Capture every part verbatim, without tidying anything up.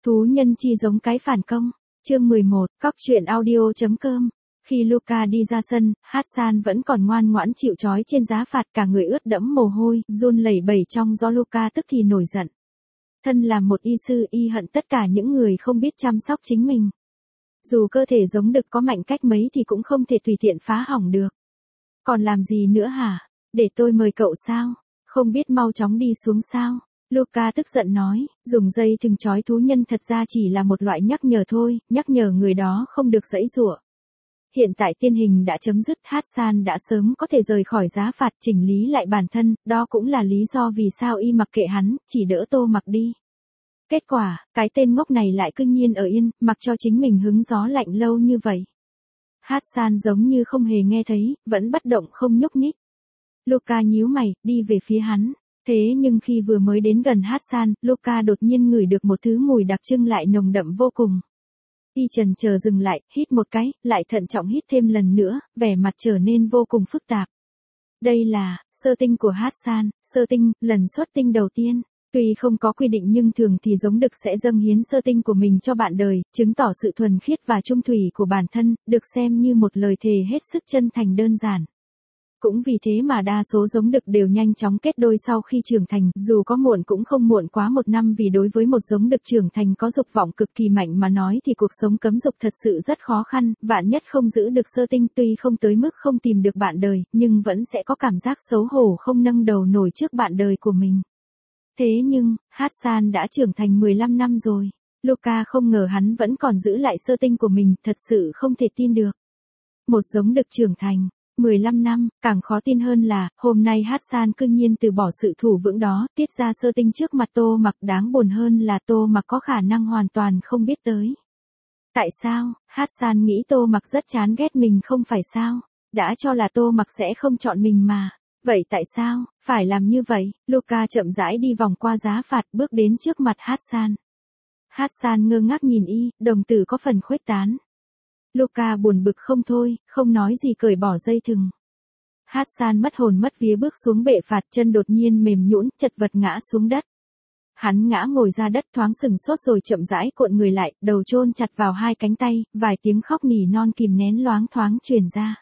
Thú nhân chi giống cái phản công. Chương mười một, cóc truyện audio.com. Khi Luka đi ra sân, Hassan vẫn còn ngoan ngoãn chịu trói trên giá phạt, cả người ướt đẫm mồ hôi, run lẩy bẩy trong gió. Luka tức thì nổi giận. Thân là một y sư, y hận tất cả những người không biết chăm sóc chính mình. Dù cơ thể giống đực có mạnh cách mấy thì cũng không thể tùy tiện phá hỏng được. Còn làm gì nữa hả? Để tôi mời cậu sao? Không biết mau chóng đi xuống sao? Luka tức giận nói, dùng dây thừng trói thú nhân thật ra chỉ là một loại nhắc nhở thôi, nhắc nhở người đó không được giãy giụa. Hiện tại tiên hình đã chấm dứt, Hassan đã sớm có thể rời khỏi giá phạt, chỉnh lý lại bản thân, đó cũng là lý do vì sao y mặc kệ hắn, chỉ đỡ Tô Mặc đi. Kết quả, cái tên ngốc này lại cương nhiên ở yên, mặc cho chính mình hứng gió lạnh lâu như vậy. Hassan giống như không hề nghe thấy, vẫn bất động không nhúc nhích. Luka nhíu mày, đi về phía hắn. Thế nhưng khi vừa mới đến gần Hassan, Luka đột nhiên ngửi được một thứ mùi đặc trưng lại nồng đậm vô cùng. Y chần chờ dừng lại, hít một cái, lại thận trọng hít thêm lần nữa, vẻ mặt trở nên vô cùng phức tạp. Đây là sơ tinh của Hassan, sơ tinh, lần xuất tinh đầu tiên. Tuy không có quy định nhưng thường thì giống đực sẽ dâng hiến sơ tinh của mình cho bạn đời, chứng tỏ sự thuần khiết và trung thủy của bản thân, được xem như một lời thề hết sức chân thành đơn giản. Cũng vì thế mà đa số giống đực đều nhanh chóng kết đôi sau khi trưởng thành, dù có muộn cũng không muộn quá một năm, vì đối với một giống đực trưởng thành có dục vọng cực kỳ mạnh mà nói thì cuộc sống cấm dục thật sự rất khó khăn, vạn nhất không giữ được sơ tinh, tuy không tới mức không tìm được bạn đời, nhưng vẫn sẽ có cảm giác xấu hổ không nâng đầu nổi trước bạn đời của mình. Thế nhưng, Hassan đã trưởng thành mười lăm năm rồi. Luka không ngờ hắn vẫn còn giữ lại sơ tinh của mình, thật sự không thể tin được. Một giống đực trưởng thành mười lăm năm, càng khó tin hơn là, hôm nay Hassan cương nhiên từ bỏ sự thủ vững đó, tiết ra sơ tinh trước mặt Tô Mặc. Đáng buồn hơn là Tô Mặc có khả năng hoàn toàn không biết tới. Tại sao? Hassan nghĩ Tô Mặc rất chán ghét mình không phải sao? Đã cho là Tô Mặc sẽ không chọn mình mà. Vậy tại sao, phải làm như vậy? Luka chậm rãi đi vòng qua giá phạt, bước đến trước mặt Hassan. Hassan ngơ ngác nhìn y, đồng tử có phần khuếch tán. Luka buồn bực không thôi, không nói gì cởi bỏ dây thừng. Hassan mất hồn mất vía bước xuống bệ phạt, chân đột nhiên mềm nhũn, chật vật ngã xuống đất. Hắn ngã ngồi ra đất, thoáng sừng sốt rồi chậm rãi cuộn người lại, đầu chôn chặt vào hai cánh tay, vài tiếng khóc nỉ non kìm nén loáng thoáng truyền ra.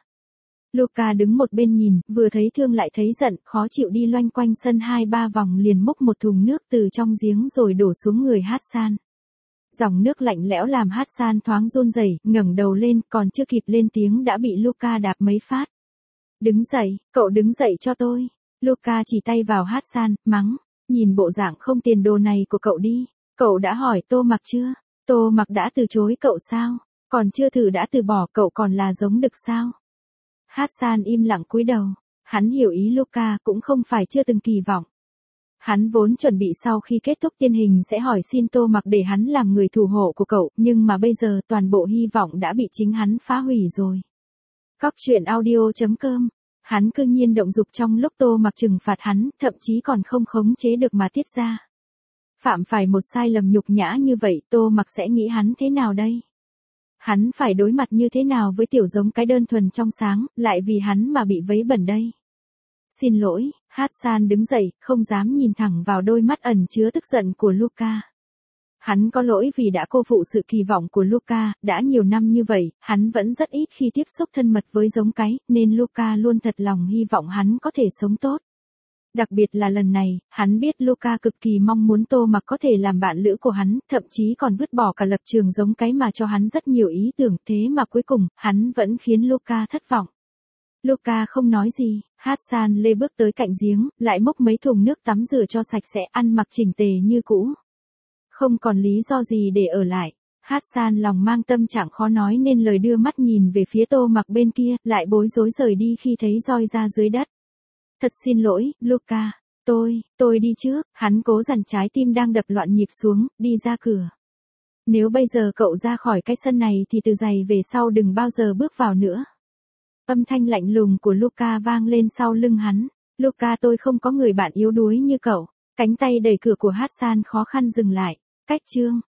Luka đứng một bên nhìn, vừa thấy thương lại thấy giận, khó chịu đi loanh quanh sân hai ba vòng, liền múc một thùng nước từ trong giếng rồi đổ xuống người Hassan. Dòng nước lạnh lẽo làm Hassan thoáng run rẩy, ngẩng đầu lên, còn chưa kịp lên tiếng đã bị Luka đạp mấy phát. Đứng dậy, cậu đứng dậy cho tôi. Luka chỉ tay vào Hassan, mắng, nhìn bộ dạng không tiền đồ này của cậu đi. Cậu đã hỏi Tô Mặc chưa? Tô Mặc đã từ chối cậu sao? Còn chưa thử đã từ bỏ, cậu còn là giống đực sao? Hassan im lặng cúi đầu. Hắn hiểu ý Luka, cũng không phải chưa từng kỳ vọng. Hắn vốn chuẩn bị sau khi kết thúc tiên hình sẽ hỏi xin Tô Mặc để hắn làm người thủ hộ của cậu, nhưng mà bây giờ toàn bộ hy vọng đã bị chính hắn phá hủy rồi. Cóc truyện audio.com. Hắn cương nhiên động dục trong lúc Tô Mặc trừng phạt hắn, thậm chí còn không khống chế được mà tiết ra. Phạm phải một sai lầm nhục nhã như vậy, Tô Mặc sẽ nghĩ hắn thế nào đây? Hắn phải đối mặt như thế nào với tiểu giống cái đơn thuần trong sáng, lại vì hắn mà bị vấy bẩn đây? Xin lỗi, Hassan đứng dậy, không dám nhìn thẳng vào đôi mắt ẩn chứa tức giận của Luka. Hắn có lỗi vì đã cô phụ sự kỳ vọng của Luka, đã nhiều năm như vậy, hắn vẫn rất ít khi tiếp xúc thân mật với giống cái, nên Luka luôn thật lòng hy vọng hắn có thể sống tốt. Đặc biệt là lần này, hắn biết Luka cực kỳ mong muốn Tô Mặc có thể làm bạn lữ của hắn, thậm chí còn vứt bỏ cả lập trường giống cái mà cho hắn rất nhiều ý tưởng, thế mà cuối cùng, hắn vẫn khiến Luka thất vọng. Luka không nói gì, Hassan lê bước tới cạnh giếng, lại múc mấy thùng nước tắm rửa cho sạch sẽ, ăn mặc chỉnh tề như cũ. Không còn lý do gì để ở lại. Hassan lòng mang tâm trạng khó nói nên lời, đưa mắt nhìn về phía Tô Mặc bên kia, lại bối rối rời đi khi thấy roi ra dưới đất. Thật xin lỗi, Luka, tôi, tôi đi trước. Hắn cố dằn trái tim đang đập loạn nhịp xuống, đi ra cửa. Nếu bây giờ cậu ra khỏi cái sân này thì từ giày về sau đừng bao giờ bước vào nữa. Âm thanh lạnh lùng của Luka vang lên sau lưng hắn. Luka, tôi không có người bạn yếu đuối như cậu. Cánh tay đẩy cửa của Hassan khó khăn dừng lại. Cách chương